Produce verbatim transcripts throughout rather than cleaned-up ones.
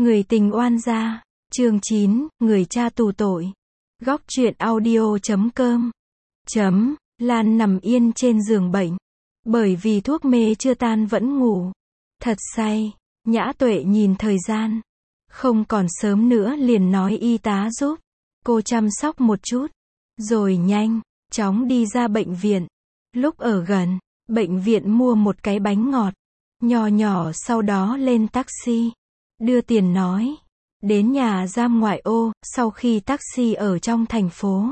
Người tình oan gia, chương chín, người cha tù tội. Góc truyện audio chấm com. Chấm, Lan nằm yên trên giường bệnh. Bởi vì thuốc mê chưa tan vẫn ngủ. Thật say, Nhã Tuệ nhìn thời gian. Không còn sớm nữa liền nói y tá giúp cô chăm sóc một chút. Rồi nhanh, chóng đi ra bệnh viện. Lúc ở gần, bệnh viện mua một cái bánh ngọt. Nhỏ nhỏ sau đó lên taxi. Đưa tiền nói. Đến nhà giam ngoại ô, sau khi taxi ở trong thành phố.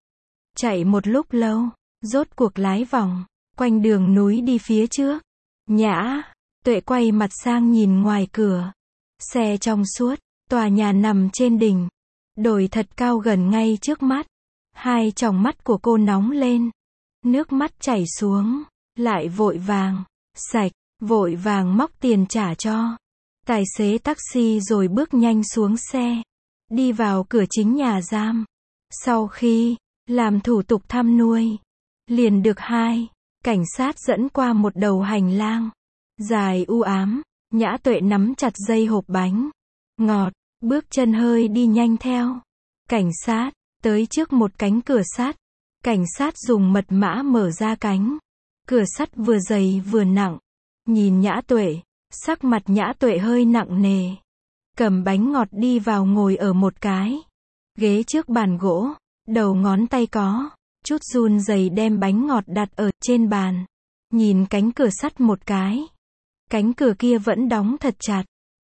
Chạy một lúc lâu, rốt cuộc lái vòng, quanh đường núi đi phía trước. Nhã Tuệ quay mặt sang nhìn ngoài cửa. Xe trong suốt, tòa nhà nằm trên đỉnh. Đồi thật cao gần ngay trước mắt. Hai tròng mắt của cô nóng lên. Nước mắt chảy xuống, lại vội vàng, sạch, vội vàng móc tiền trả cho tài xế taxi rồi bước nhanh xuống xe. Đi vào cửa chính nhà giam. Sau khi làm thủ tục thăm nuôi, liền được hai cảnh sát dẫn qua một đầu hành lang dài u ám. Nhã Tuệ nắm chặt dây hộp bánh ngọt, bước chân hơi đi nhanh theo cảnh sát, tới trước một cánh cửa sắt. Cảnh sát dùng mật mã mở ra cánh cửa sắt vừa dày vừa nặng. Nhìn Nhã Tuệ, sắc mặt Nhã Tuệ hơi nặng nề. Cầm bánh ngọt đi vào ngồi ở một cái ghế trước bàn gỗ. Đầu ngón tay có chút run rẩy đem bánh ngọt đặt ở trên bàn. Nhìn cánh cửa sắt một cái. Cánh cửa kia vẫn đóng thật chặt.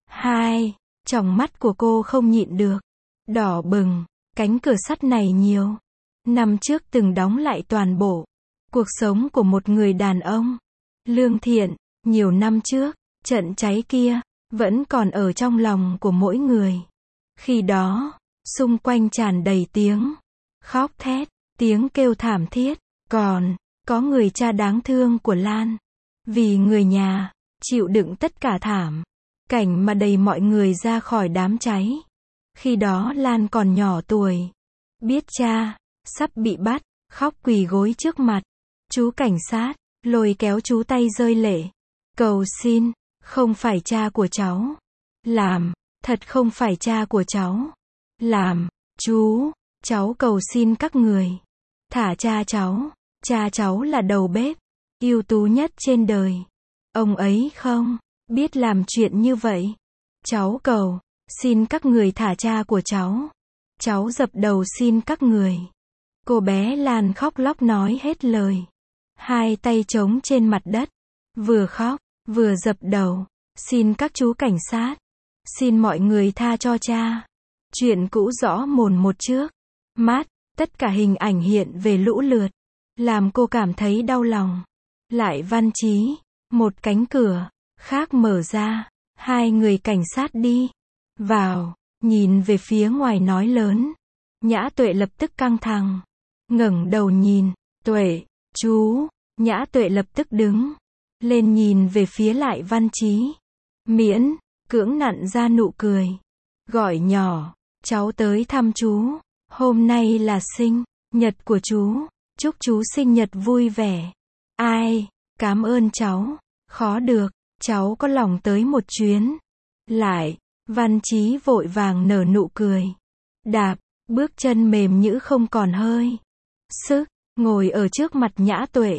Hai tròng mắt của cô không nhịn được đỏ bừng. Cánh cửa sắt này nhiều năm trước từng đóng lại toàn bộ cuộc sống của một người đàn ông lương thiện. Nhiều năm trước, trận cháy kia vẫn còn ở trong lòng của mỗi người. Khi đó, xung quanh tràn đầy tiếng khóc thét, tiếng kêu thảm thiết. Còn có người cha đáng thương của Lan, vì người nhà chịu đựng tất cả thảm cảnh mà đẩy mọi người ra khỏi đám cháy. Khi đó Lan còn nhỏ tuổi, biết cha sắp bị bắt, khóc quỳ gối trước mặt chú cảnh sát, lôi kéo chú tay rơi lệ. Cầu xin, không phải cha của cháu làm, thật không phải cha của cháu làm, chú, cháu cầu xin các người thả cha cháu. Cha cháu là đầu bếp ưu tú nhất trên đời. Ông ấy không biết làm chuyện như vậy. Cháu cầu xin các người thả cha của cháu. Cháu dập đầu xin các người. Cô bé Lan khóc lóc nói hết lời. Hai tay trống trên mặt đất, vừa khóc vừa dập đầu. Xin các chú cảnh sát, xin mọi người tha cho cha. Chuyện cũ rõ mồn một trước mắt. Tất cả hình ảnh hiện về lũ lượt, làm cô cảm thấy đau lòng. Lại văn chí, một cánh cửa khác mở ra. Hai người cảnh sát đi vào, nhìn về phía ngoài nói lớn. Nhã Tuệ lập tức căng thẳng, ngẩng đầu nhìn. Tuệ, chú. Nhã Tuệ lập tức đứng lên nhìn về phía Lại Văn Chí. Miễn cưỡng nặn ra nụ cười, gọi nhỏ. Cháu tới thăm chú. Hôm nay là sinh nhật của chú. Chúc chú sinh nhật vui vẻ. Ai, cảm ơn cháu. Khó được, cháu có lòng tới một chuyến. Lại Văn Chí vội vàng nở nụ cười. Đạp, bước chân mềm nhũ không còn hơi sức, ngồi ở trước mặt Nhã Tuệ.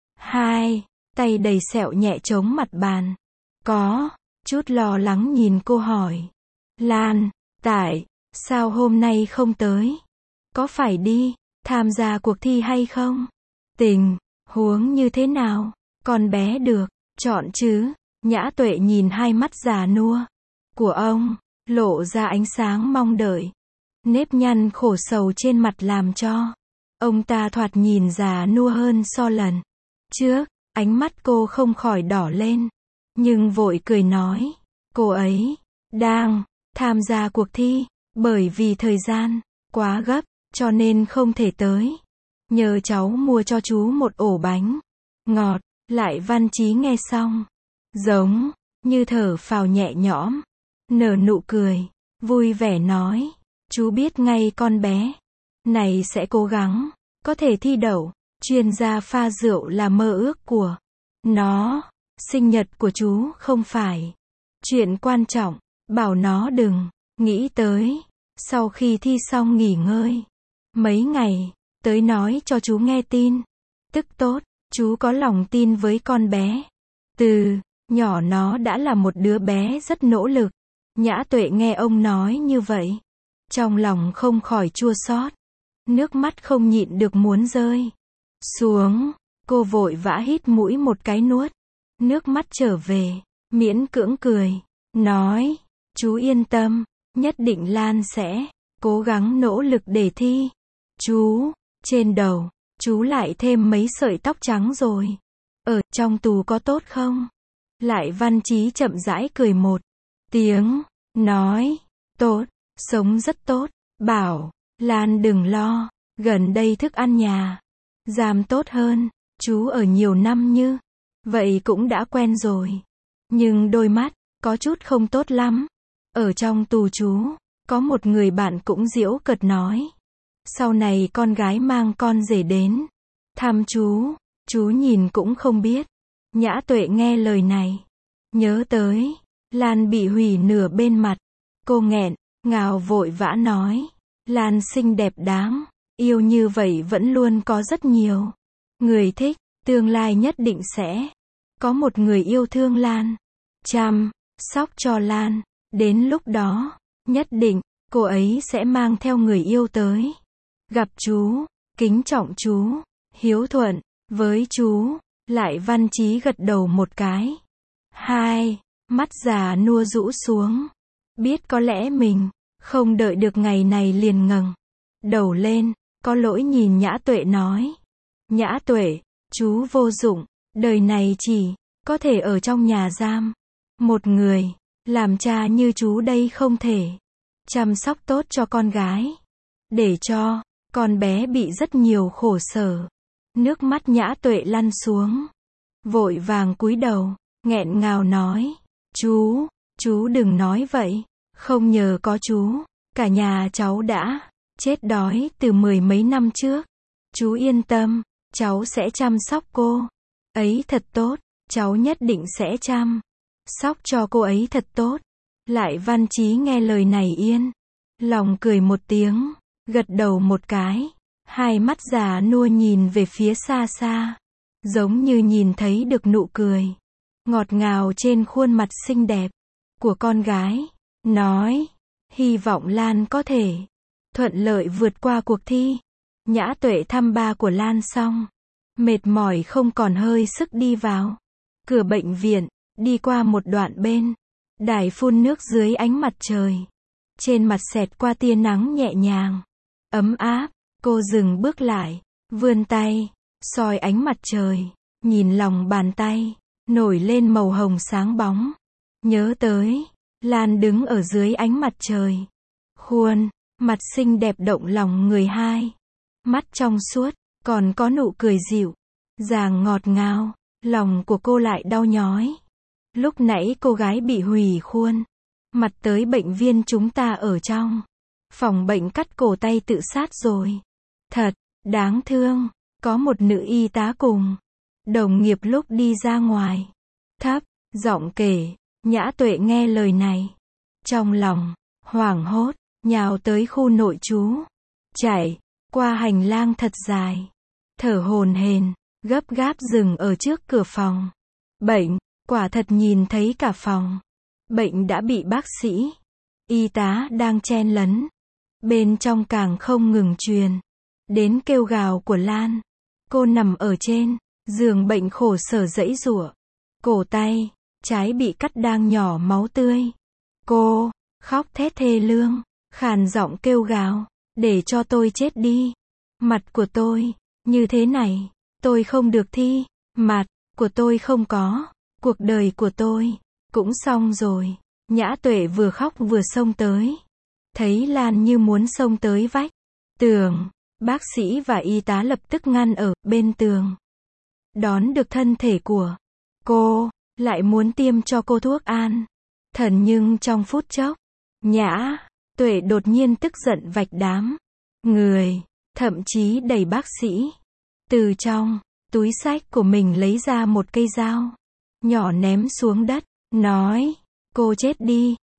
Hai tay đầy sẹo nhẹ chống mặt bàn. Có chút lo lắng nhìn cô hỏi. Lan, tại sao hôm nay không tới? Có phải đi tham gia cuộc thi hay không? Tình huống như thế nào? Con bé được chọn chứ? Nhã Tuệ nhìn hai mắt già nua của ông, lộ ra ánh sáng mong đợi. Nếp nhăn khổ sầu trên mặt làm cho ông ta thoạt nhìn già nua hơn so lần trước. Ánh mắt cô không khỏi đỏ lên, nhưng vội cười nói. Cô ấy đang tham gia cuộc thi, bởi vì thời gian quá gấp, cho nên không thể tới. Nhờ cháu mua cho chú một ổ bánh ngọt. Lại Văn Chí nghe xong, giống như thở phào nhẹ nhõm, nở nụ cười, vui vẻ nói. Chú biết ngay con bé này sẽ cố gắng, có thể thi đậu chuyên gia pha rượu là mơ ước của nó. Sinh nhật của chú không phải chuyện quan trọng, bảo nó đừng nghĩ tới. Sau khi thi xong nghỉ ngơi mấy ngày, tới nói cho chú nghe tin tức tốt. Chú có lòng tin với con bé. Từ nhỏ nó đã là một đứa bé rất nỗ lực. Nhã Tuệ nghe ông nói như vậy, trong lòng không khỏi chua xót, nước mắt không nhịn được muốn rơi xuống. Cô vội vã hít mũi một cái nuốt nước mắt trở về, miễn cưỡng cười, nói, chú yên tâm, nhất định Lan sẽ cố gắng nỗ lực để thi. Chú, trên đầu, chú lại thêm mấy sợi tóc trắng rồi. Ở trong tù có tốt không? Lại Văn Chí chậm rãi cười một tiếng, nói, tốt, sống rất tốt, bảo, Lan đừng lo, gần đây thức ăn nhà giam tốt hơn, chú ở nhiều năm như vậy cũng đã quen rồi. Nhưng đôi mắt, có chút không tốt lắm. Ở trong tù chú, có một người bạn cũng giễu cợt nói, sau này con gái mang con rể đến thăm chú, chú nhìn cũng không biết. Nhã Tuệ nghe lời này, nhớ tới Lan bị hủy nửa bên mặt, cô nghẹn ngào vội vã nói, Lan xinh đẹp đáng yêu như vậy vẫn luôn có rất nhiều người thích, tương lai nhất định sẽ có một người yêu thương Lan, chăm sóc cho Lan, đến lúc đó nhất định cô ấy sẽ mang theo người yêu tới gặp chú, kính trọng chú, hiếu thuận với chú. Lại Văn Chí gật đầu một cái, hai mắt già nua rũ xuống, biết có lẽ mình không đợi được ngày này liền ngẩng đầu lên, có lỗi nhìn Nhã Tuệ nói, Nhã Tuệ, chú vô dụng, đời này chỉ có thể ở trong nhà giam một người, làm cha như chú đây không thể chăm sóc tốt cho con gái, để cho con bé bị rất nhiều khổ sở. Nước mắt Nhã Tuệ lăn xuống, vội vàng cúi đầu, nghẹn ngào nói, chú, chú đừng nói vậy, không nhờ có chú, cả nhà cháu đã chết đói từ mười mấy năm trước. Chú yên tâm, cháu sẽ chăm sóc cô ấy thật tốt, cháu nhất định sẽ chăm sóc cho cô ấy thật tốt. Lại Văn Chí nghe lời này yên lòng cười một tiếng, gật đầu một cái, hai mắt già nua nhìn về phía xa xa, giống như nhìn thấy được nụ cười ngọt ngào trên khuôn mặt xinh đẹp của con gái, nói, hy vọng Lan có thể thuận lợi vượt qua cuộc thi. Nhã Tuệ thăm ba của Lan xong, mệt mỏi không còn hơi sức đi vào cửa bệnh viện, đi qua một đoạn bên đài phun nước dưới ánh mặt trời, trên mặt xẹt qua tia nắng nhẹ nhàng ấm áp. Cô dừng bước lại, vươn tay soi ánh mặt trời, nhìn lòng bàn tay nổi lên màu hồng sáng bóng, nhớ tới Lan đứng ở dưới ánh mặt trời, khuôn mặt xinh đẹp động lòng người, hai mắt trong suốt, còn có nụ cười dịu dàng ngọt ngào. Lòng của cô lại đau nhói. Lúc nãy cô gái bị hủy khuôn mặt tới bệnh viện chúng ta ở trong phòng bệnh cắt cổ tay tự sát rồi. Thật đáng thương. Có một nữ y tá cùng đồng nghiệp lúc đi ra ngoài thấp giọng kể. Nhã Tuệ nghe lời này, trong lòng hoảng hốt, nhào tới khu nội trú, chạy qua hành lang thật dài, thở hổn hển, gấp gáp dừng ở trước cửa phòng bệnh. Quả thật nhìn thấy cả phòng bệnh đã bị bác sĩ, y tá đang chen lấn. Bên trong càng không ngừng truyền đến kêu gào của Lan. Cô nằm ở trên giường bệnh khổ sở giãy giụa, cổ tay trái bị cắt đang nhỏ máu tươi. Cô khóc thét thê lương, khàn giọng kêu gào, để cho tôi chết đi. Mặt của tôi như thế này, tôi không được thi. Mặt của tôi không có, cuộc đời của tôi cũng xong rồi. Nhã Tuệ vừa khóc vừa xông tới, thấy Lan như muốn xông tới vách tường. Bác sĩ và y tá lập tức ngăn ở bên tường, đón được thân thể của cô, lại muốn tiêm cho cô thuốc an thần. Nhưng trong phút chốc, Nhã Tuệ đột nhiên tức giận vạch đám người, thậm chí đẩy bác sĩ. Từ trong túi xách của mình lấy ra một cây dao nhỏ ném xuống đất, nói, cô chết đi,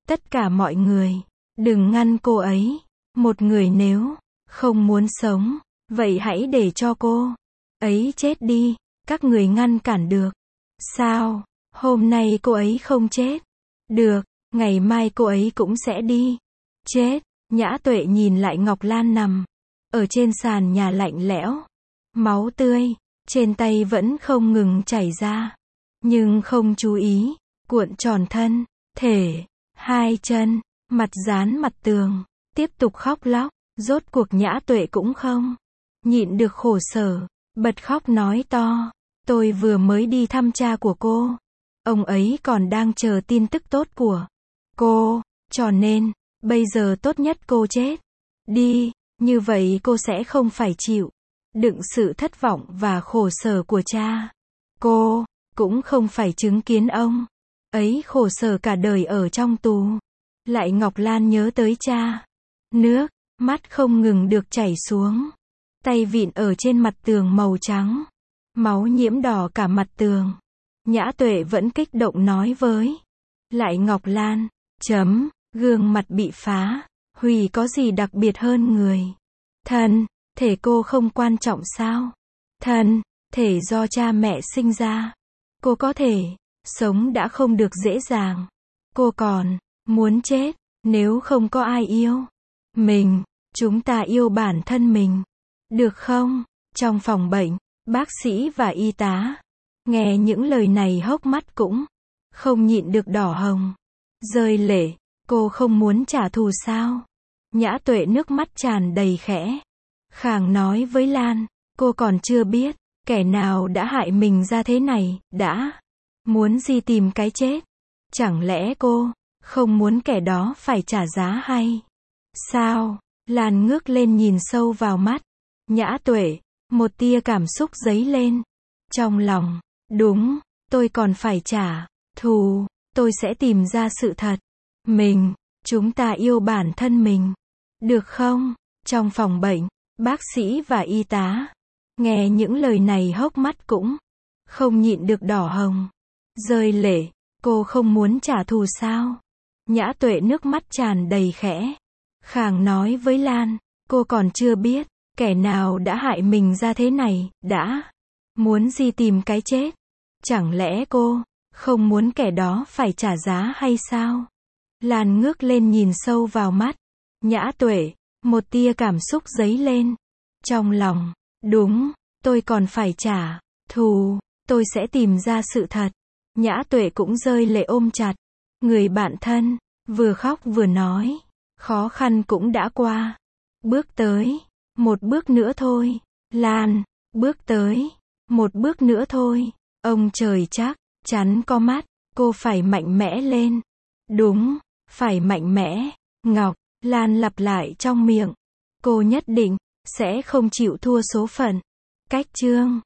Tất cả mọi người, đừng ngăn cô ấy. Một người nếu không muốn sống, vậy hãy để cho cô ấy chết đi. Các người ngăn cản được sao? Hôm nay cô ấy không chết được, ngày mai cô ấy cũng sẽ đi chết. Nhã Tuệ nhìn lại Ngọc Lan nằm ở trên sàn nhà lạnh lẽo, máu tươi trên tay vẫn không ngừng chảy ra, nhưng không chú ý, cuộn tròn thân thể, hai chân, mặt dán mặt tường, tiếp tục khóc lóc. Rốt cuộc Nhã Tuệ cũng không nhịn được khổ sở, bật khóc nói to, tôi vừa mới đi thăm cha của cô, ông ấy còn đang chờ tin tức tốt của cô, cho nên, bây giờ tốt nhất cô chết đi, như vậy cô sẽ không phải chịu đựng sự thất vọng và khổ sở của cha. Cô cũng không phải chứng kiến ông ấy khổ sở cả đời ở trong tù. Lại Ngọc Lan nhớ tới cha, nước mắt không ngừng được chảy xuống, tay vịn ở trên mặt tường màu trắng, máu nhiễm đỏ cả mặt tường. Nhã Tuệ vẫn kích động nói với lại Ngọc Lan, chấm, gương mặt bị phá hủy có gì đặc biệt hơn người thân thể cô không quan trọng sao? Thân thể do cha mẹ sinh ra, cô có thể sống đã không được dễ dàng, cô còn muốn chết nếu không có ai yêu mình. Chúng ta yêu bản thân mình, được không? Trong phòng bệnh, bác sĩ và y tá nghe những lời này hốc mắt cũng không nhịn được đỏ hồng, rơi lệ. Cô không muốn trả thù sao? Nhã Tuệ nước mắt tràn đầy khẽ khàng nói với Lan, cô còn chưa biết kẻ nào đã hại mình ra thế này, đã muốn gì tìm cái chết. Chẳng lẽ cô không muốn kẻ đó phải trả giá hay sao? Lan ngước lên nhìn sâu vào mắt Nhã Tuệ, một tia cảm xúc dấy lên trong lòng. Đúng, tôi còn phải trả thù, tôi sẽ tìm ra sự thật. Mình, chúng ta yêu bản thân mình, được không? Trong phòng bệnh, bác sĩ và y tá nghe những lời này hốc mắt cũng không nhịn được đỏ hồng, rơi lệ. Cô không muốn trả thù sao? Nhã Tuệ nước mắt tràn đầy khẽ khàng nói với Lan, cô còn chưa biết kẻ nào đã hại mình ra thế này, đã muốn gì tìm cái chết. Chẳng lẽ cô không muốn kẻ đó phải trả giá hay sao? Lan ngước lên nhìn sâu vào mắt Nhã Tuệ, một tia cảm xúc dấy lên trong lòng. Đúng, tôi còn phải trả thù, tôi sẽ tìm ra sự thật. Nhã Tuệ cũng rơi lệ ôm chặt người bạn thân, vừa khóc vừa nói, khó khăn cũng đã qua. Bước tới, một bước nữa thôi. Lan, bước tới, một bước nữa thôi. Ông trời chắc chắn có mắt, cô phải mạnh mẽ lên. Đúng, phải mạnh mẽ. Ngọc Lan lặp lại trong miệng. Cô nhất định sẽ không chịu thua số phận. Cách chương